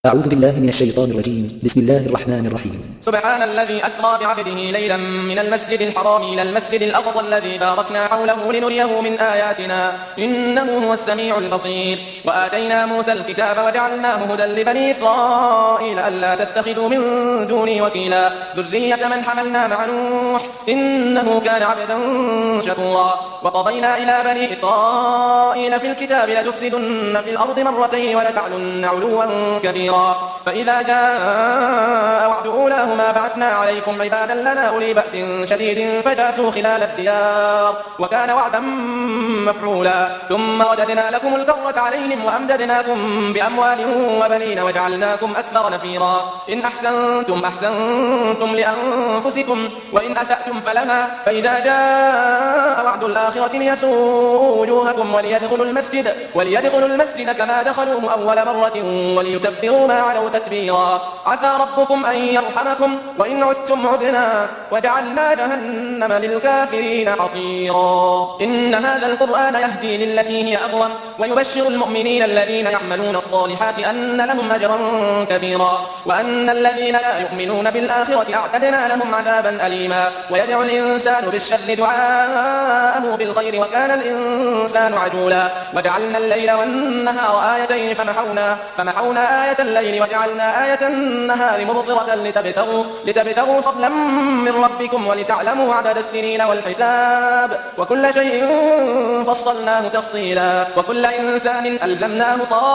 أعوذ بالله من الشيطان الرجيم. بسم الله الرحمن الرحيم. سبحان الذي أسرى بعبده ليلا من المسجد الحرام إلى المسجد الأقصى الذي باركنا حوله لنريه من آياتنا إنه هو السميع البصير. وآتينا موسى الكتاب وجعلناه هدى لبني إسرائيل ألا تتخذوا من دوني وكيلا ذرية من حملنا مع نوح إنه كان عبدا شكورا. وقضينا إلى بني إسرائيل في الكتاب لتفسدن في الأرض مرتين ولتعلن علوا كبيرا. فإذا جاء وعد أولاهما بعثنا عليكم عبادا لنا أولي بأس شديد فجاسوا خلال الديار وكان وعدا مفعولا. ثم رددنا لكم الكرة عليهم وأمددناكم بأموال وبنين وجعلناكم أكثر نفيرا. إن أحسنتم أحسنتم لأنفسكم وإن أسأتم فلها. فإذا جاء وعد الآخرة ليسوءوا وجوهكم وليدخلوا المسجد كما دخلوه أول مرة وليتبروا ما علوا تتبيرا. عسى ربكم أن يرحمكم وإن عدتم عدنا وجعلنا جهنم للكافرين حصيرا. إن هذا القرآن يهدي للتي هي أقوم ويبشر المؤمنين الذين يعملون الصالحات أن لهم أجرا كبيرا وأن الذين لا يؤمنون بالآخرة أعتدنا لهم عذابا أليما. ويدعو الإنسان بالشر دعاءه بالخير وكان الإنسان عجولا. وجعلنا الليل والنهار آيتين فمحونا آية الليل وجعلنا آية النهار مبصرة لتبتغوا فضلا من ربكم ولتعلموا عدد السنين والحساب وكل شيء فصلناه تفصيلا. وكل إنسان ألزمناه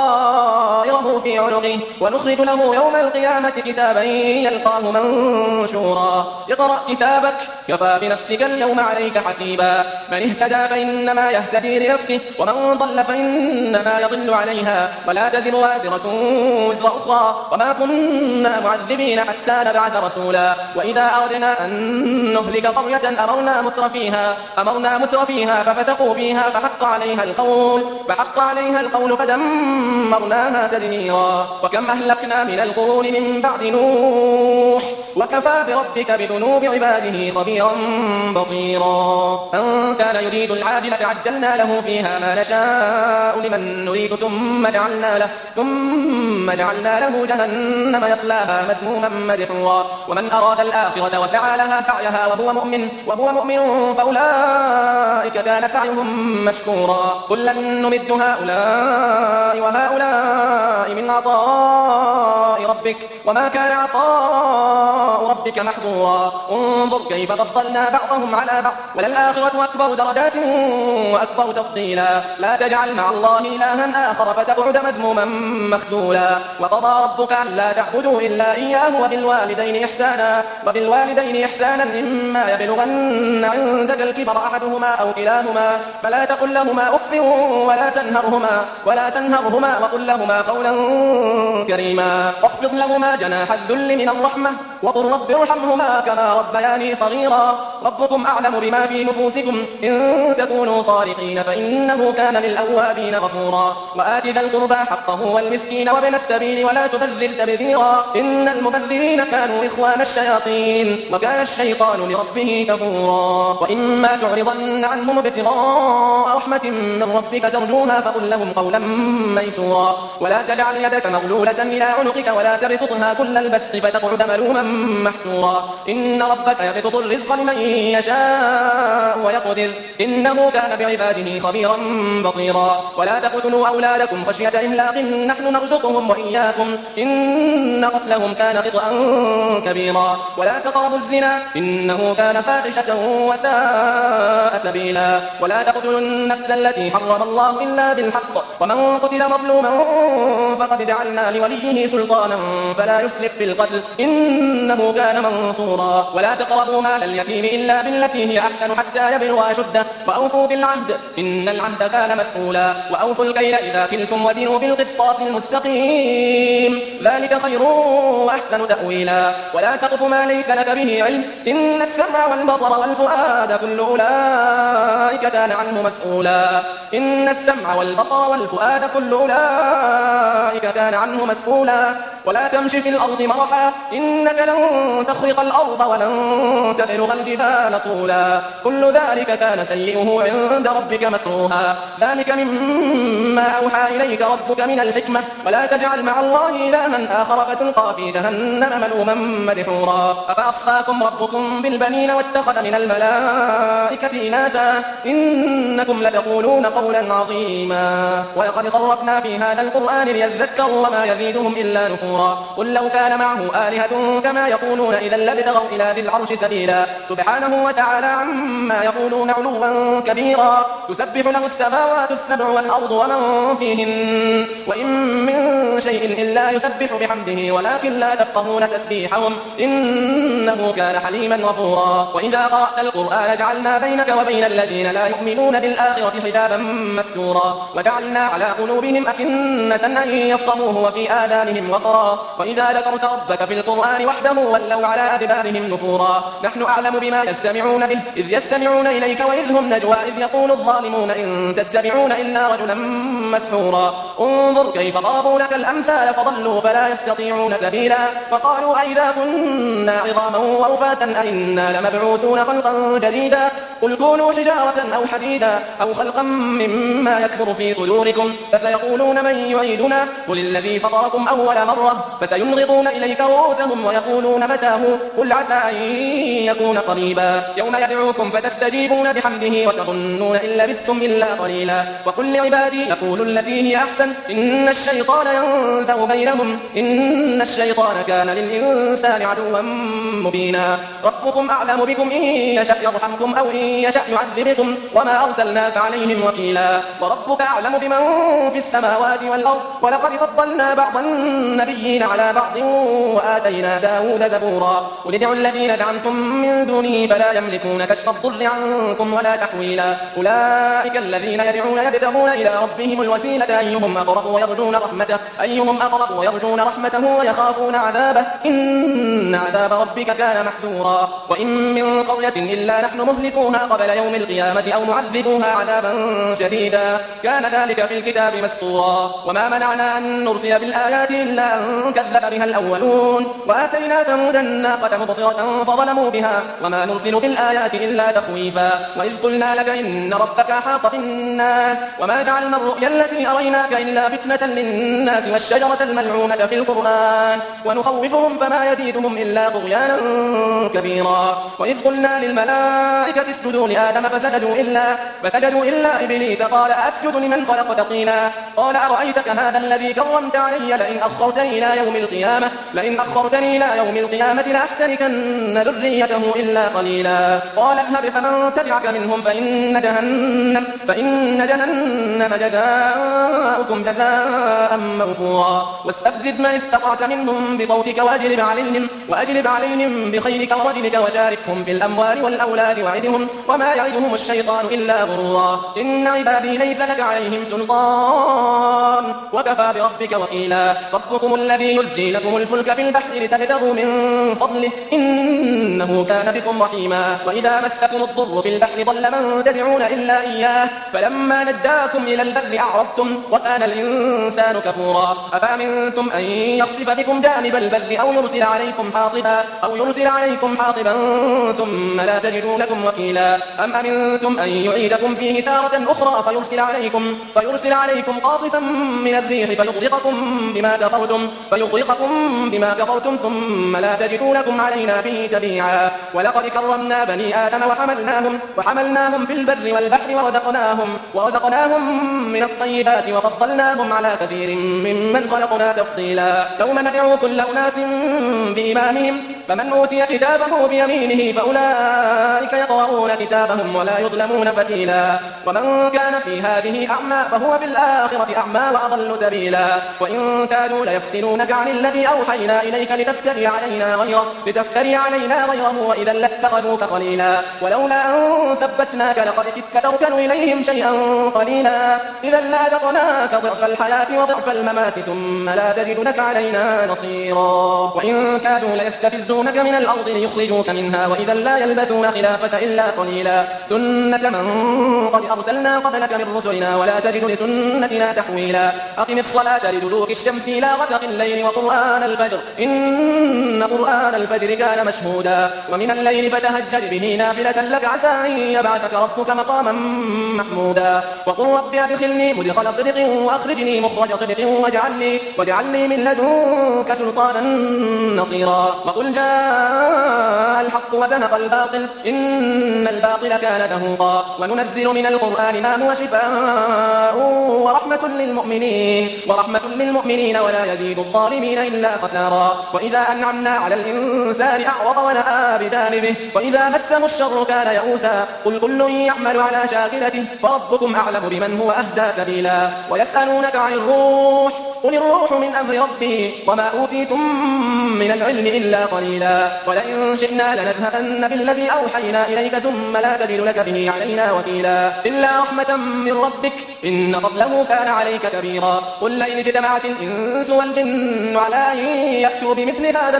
طائره في عنقه ونخرج له يوم القيامة كتابا يلقاه منشورا. اقرأ كتابك كفى بنفسك اليوم عليك حسيبا. من اهتدى فإنما يهتدي لنفسه ومن ضل فإنما يضل عليها ولا تزر وازرة وزر أخرى وما كنا معذبين حتى نبعث رسولا. وإذا أردنا أن نهلك قرية أمرنا متر فيها ففسقوا فيها فحق عليها القول فدمرناها تدميرا. وكم أهلكنا من القرون من بعد نوح وكفى بربك بذنوب عباده خبيرا بصيرا. من كان يريد العاجلة عجلنا له فيها ما نشاء لمن نريد ثم جعلنا له جهنم يصلاها مذموما مدحورا. ومن أراد الآخرة وسعى لها سعيها وهو مؤمن فأولئك كان سعيهم مشكورا. كلا نمد هؤلاء وهؤلاء من عطاء ربك وما كان عطاء ربك محظورا. انظر كيف فضلنا بعضهم على بعض وللآخرة أكبر درجات وأكبر تفضيلا. لا تجعل مع الله إلها آخر فتقعد مذموما مخذولا. وقضى ربك ألا تعبدوا إلا إياه وبالوالدين إحسانا إما يبلغن عندك الكبر أحدهما أو كلاهما فلا تقل لهما أف ولا تنهرهما وقل لهما قولا كريما. واخفض لهما جناح الذل من الرحمة وقل رب ارحمهما كما ربياني صغيرا. ربكم أعلم بما في نفوسكم إن تكونوا صادقين فإنه كان للأوابين غفورا. وآت ذا القربى حقه والمسكين وابن السبيل ولا تبذر تبذيرا إن المبذرين كانوا إخوان الشياطين وكان الشيطان لربه كفورا. وإما تعرضن عنهم ابتغاء رحمة من ربك ترجوها فقل لهم قولا ميسورا. ولا تجعل يدك مغلولة إلى عنقك ولا تبسطها كل البسط فتقعد ملوما محسورا. إن ربك يبسط الرزق لمن يشاء ويقدر إنه كان بعباده خبيرا بصيرا. ولا تقتلوا أولادكم خشية إملاق نحن نرزقهم وإياكم إن قتلهم كان خطأ كبيرا. ولا تقربوا الزنا إنه كان فاحشة وساء سبيلا. ولا تقتلوا النفس التي حرم الله إلا بالحق ومن قتل مظلوما فقد جعلنا لوليه سلطانا فلا يسرف في القتل إنه كان منصورا. ولا تقربوا مال اليتيم إلا بالتي هي أحسن حتى يبلغ أشده وأوفوا بالعهد إن العهد كان مسؤولا. وأوفوا الكيل إذا كلتم وزنوا بالقسطاس المستقيم ذلك خير وأحسن تأويلا. ولا تقف ما ليس لك به علم إن السمع والبصر والفؤاد كل أولئك كان عنه مسؤولا. إن السمع والبصر والفؤاد كل أولئك كان عنه مسؤولا. ولا تمش في الأرض مرحا إنك لن تخرق الأرض ولن تبلغ الجبال طولا كل ذلك كان سيئه عند ربك مكروها ذلك مما أوحى إليك ربك من الحكمة ولا تجعل مع الله إلها آخر فتلقى في جهنم ملوما مدحورا أفأصفاكم ربكم بالبنين واتخذ من الملائكة إناثا إنكم لتقولون قولا عظيما ولقد صرفنا في هذا القرآن ليذكروا وما يزيدهم إلا نفورا قل لو كان معه آلهة كما يقولون إذا لابتغوا إلى ذي العرش سبيلا سبحانه وتعالى عما يقولون علوا كبيرا تسبح له السماوات السبع والأرض ومن فيهن وإن من شيء إلا يسبح بحمده ولكن لا تفقهون تسبيحهم إنه كان حليما غفورا وإذا قرأت القرآن جعلنا بينك وبين الذين لا يؤمنون بالآخرة حجابا مستورا وجعلنا على قلوبهم أكنة أن يفقهوه وفي آذانهم وقرا وإذا ذكرت ربك في القرآن وحده ولوا على أدبارهم نفورا نحن أعلم بما يستمعون به إذ يستمعون إليك وإذ هم نجوى إذ يقول الظالمون إن تتبعون إلا رجلا مسحورا انظر كيف ضربوا لك الأمثال فضلوا فلا يستطيعون سبيلا وقالوا أئذا كنا عظاما ورفاتا أئنا لمبعوثون خلقا جديدا قل كونوا حجارة أو حديدا أو خلقا مما يكبر في صدوركم فسيقولون من يعيدنا قل الذي فطركم أول مرة فسينغضون إليك رؤوسهم ويقولون متاه قل عسى أن يكون قريبا يوم يدعوكم فتستجيبون بحمده وتظنون إن لبثتم إلا قليلا وقل لعبادي يقولوا التي هي أحسن إن الشيطان ينزغ بينهم إن الشيطان كان للإنسان عدوا مبينا ربكم أعلم بكم إن يشأ يرحمكم أو إن يشأ يعذبكم وما أرسلناك عليهم وكيلا وربك أعلم بمن في السماوات والأرض ولقد فضلنا بعض النبيين على بعض وآتينا داود زبورا قل ادعوا الذين زعمتم من دونه فلا يملكون كشف الضر عنكم ولا تحويلا أولئك الذين يدعون يبتغون إلى ربهم الوسيلة أيهم أقرب ويرجون رحمته ويخافون عذابه إن عذاب ربك كان محذورا وإن من قرية إلا نحن مهلكوها قبل يوم القيامة أو معذبوها عذابا شديدا كان ذلك في الكتاب مسطورا وما منعنا أن نرسل بالآيات إلا أن كذب بها الأولون وآتينا ثمود الناقة مبصرة فظلموا بها وما نرسل بالآيات إلا تخويفا وإذ قلنا لك إن ربك أحاط بالناس وما جعلنا الرؤيا التي أريناك إلا فتنة للناس والشجرة الملعونة في القرآن ونخوفهم فما يزيدهم إلا طغيانا كبيرا وإذ قلنا للملائكة اسجدوا لآدم فسجدوا إلا إبليس قال أسجد لمن خلقت طينا قال أرأيتك هذا الذي كرمت علي لئن أخرتني إلى يوم القيامة لأحتركن ذريته إلا قليلا قال اذهب فمن تبعك منهم فإن جهنم جزاؤكم جزاء موفورا واستفزز من استطعت منهم بصوتك وأجلب عليهم بخيلك ورجلك وشاركهم في الأموال والأولاد وعدهم وما يعدهم الشيطان إلا غرورا إن عبادي ليس لك عليهم سلطان وكفى بربك وكيلا ربكم الذي يزجي لكم الفلك في البحر لتبتغوا من فضله إنه كان بكم رحيما وإذا مسكم الضر في البحر ضل من تدعون إلا إياه فلما نجاكم إلى البر أعرضتم وكان الإنسان كفورا أفأمنتم أن يخسف بكم جانب البر أو يرسل عليكم حاصبا ثم لا تجدوا لكم وكيلا أم أمنتم أن يعيدكم فيه تارة أخرى فيرسل عليكم قاصفا من الريح فيغرقكم بما كفرتم ثم لا تجدوا لكم علينا به تبيعا ولقد كرمنا بني آدم وحملناهم في البر والبحر ورزقناهم من الطيبات وفضلناهم على كثير ممن خلقنا تفضيلا يوم ندعو كل أناس بإمامهم فمن أوتي كتابه بيمينه فأولئك يقرؤون كتابهم ولا يظلمون فتيلا ومن كان في هذه أعمى فهو في الآخرة أعمى وأضل سبيلا وإن كادوا ليفتنونك عن الذي أوحينا إليك لتفتري علينا غيره وإذا لاتخذوك خليلا ولولا أن ثبتناك لقد كدت تركن إليهم شيئا قليلا إذا لأذقناك ضعف الحياة وضعف الممات ثم لا تجد لك علينا نصيرا وإن كادوا ليستفزونك يستخرجونك من الأرض ليخرجوك منها وإذا لا يلبثون خلافك إلا قليلا سنة من قد أرسلنا قبلك من رسلنا ولا تجد لسنتنا تحويلا أقم الصلاة لدلوك الشمس إلى غسق الليل وقرآن الفجر إن قرآن الفجر كان مشهودا ومن الليل فتهجد به نافلة لك عسى أن يبعثك ربك مقاما محمودا وقل رب أدخلني مدخل صدق وأخرجني مخرج صدق واجعلني من لدنك سلطانا نصيرا وقل جاء الحق وزهق الباطل إن الباطل كان زهوقا وننزل من القرآن ما هو شفاء ورحمة للمؤمنين ولا يزيد الظالمين إلا خسارا وإذا أنعمنا على الإنسان أعرض ونأى بجانبه وإذا مسه الشر كان يئوسا قل كل يعمل على شاكلته فربكم أعلم بمن هو أهدى سبيلا ويسألونك عن الروح قل الروح من أمر ربي وما أوتيتم من العلم إلا قليلا ولئن شئنا لنذهبن بالذي أوحينا إليك ثم لا تجد لك به علينا وكيلا إلا رحمة من ربك إن فضله كان عليك كبيرا قل لئن اجتمعت الإنس والجن على أن يأتوا بمثل هذا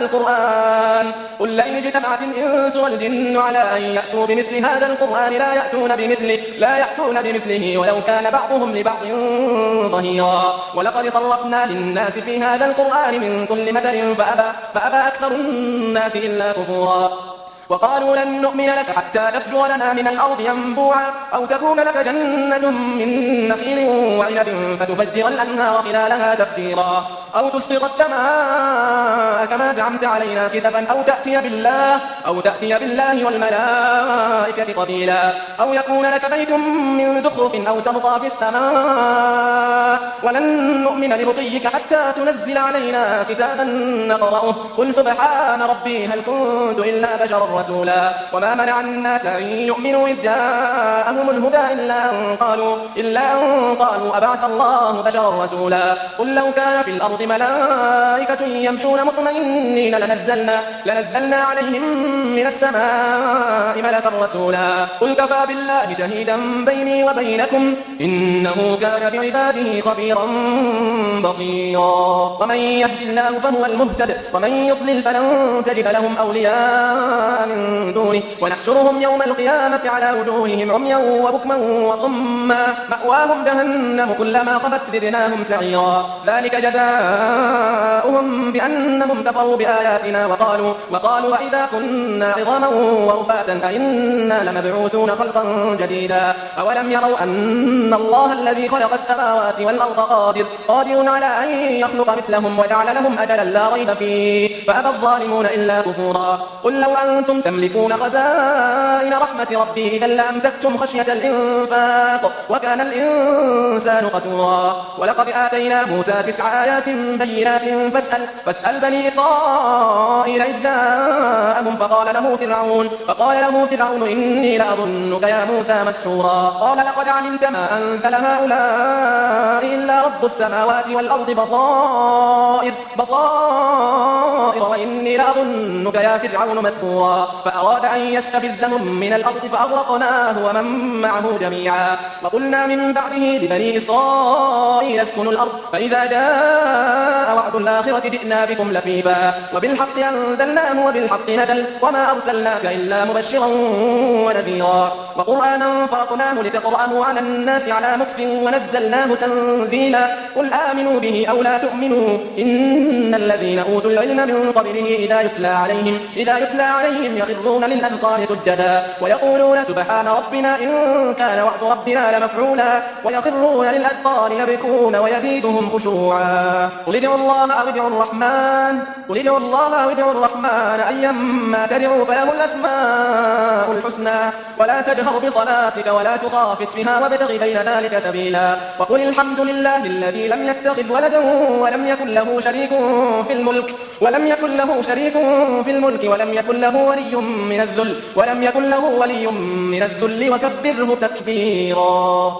القرآن لا يأتون بمثله ولو كان بعضهم لبعض ظهيرا ولقد صرفنا للناس في هذا القرآن من كل مثل فأبى أكثر الناس إلا كفورا وقالوا لن نؤمن لك حتى تفجر لنا من الأرض ينبوعا أو تكون لك جنة من نخيل وعنب فتفجر الأنهار خلالها تفجيرا أو تسقط السماء كما زعمت علينا كسفا أو تأتي بالله والملائكة قبيلا أو يكون لك بيت من زخرف أو ترقى في السماء ولن نؤمن لرقيك حتى تنزل علينا كتابا نقرأه قل سبحان ربي هل كنت إلا بشرا رسولا وما منع الناس أن يؤمنوا إذ جاءهم الهدى إلا أن قالوا أبعث الله بشرا رسولا قل لو كان في الأرض ملائكة يمشون مطمئنين لنزلنا عليهم من السماء ملكا رسولا قل كفى بالله شهيدا بيني وبينكم إنه كان بعباده خبيرا بصيرا ومن يهد الله فهو المهتد ومن يضلل فلن تجد لهم أولياء من دونه ونحشرهم يوم القيامة على وجوههم عميا وبكما وصما مأواهم جهنم كلما خبت زدناهم سعيرا ذلك جزاؤهم بأنهم كفروا بآياتنا وقالوا أئذا كنا عظاما ورفاتا أئنا لمبعوثون خلقا جديدا أولم يروا أن الله الذي خلق السماوات والأرض قادر على أن يخلق مثلهم وجعل لهم أجلا لا ريب فيه فأبى الظالمون إلا كفورا قل لو أنتم تملكون خزائن رحمة ربي إذا لأمسكتم خشية الإنفاق وكان الإنسان قتورا ولقد آتينا موسى 9 آيات بينات فاسأل بني إسرائيل إذ جاءهم فقال له فرعون إني لأظنك يا موسى مسحورا قال لقد علمت ما أنزل هؤلاء إلا رب السماوات والأرض بصائر وإني لأظنك يا فرعون مذكورا فأراد أن يستفزهم من الأرض فأغرقناه ومن معه جميعا وقلنا من بعده لبني إسرائيل اسكنوا الأرض فإذا جاء وعد الآخرة جئنا بكم لفيفا وبالحق أنزلناه وبالحق نزل وما أرسلناك إلا مبشرا ونذيرا وقرآنا فرقناه لتقرأه على الناس على مكث ونزلناه تنزيلا قل آمنوا به أو لا تؤمنوا إن الذين أوتوا العلم من قبله إذا يتلى عليهم يخرون للأذقان سجدا ويقولون سبحان ربنا إن كان وعد ربنا لمفعولا ويخرون للأذقان يبكون ويزيدهم خشوعا قل ادعوا الله أو ادعوا الرحمن أيما تدعوا فله الأسماء الحسنى ولا تجهر بصلاتك ولا تخافت بها وابتغ بين ذلك سبيلا وقل الحمد لله الذي لم يتخذ ولدا ولم يكن له شريك في الملك ولم يكن له ولي من الذل وكبره تكبيرا.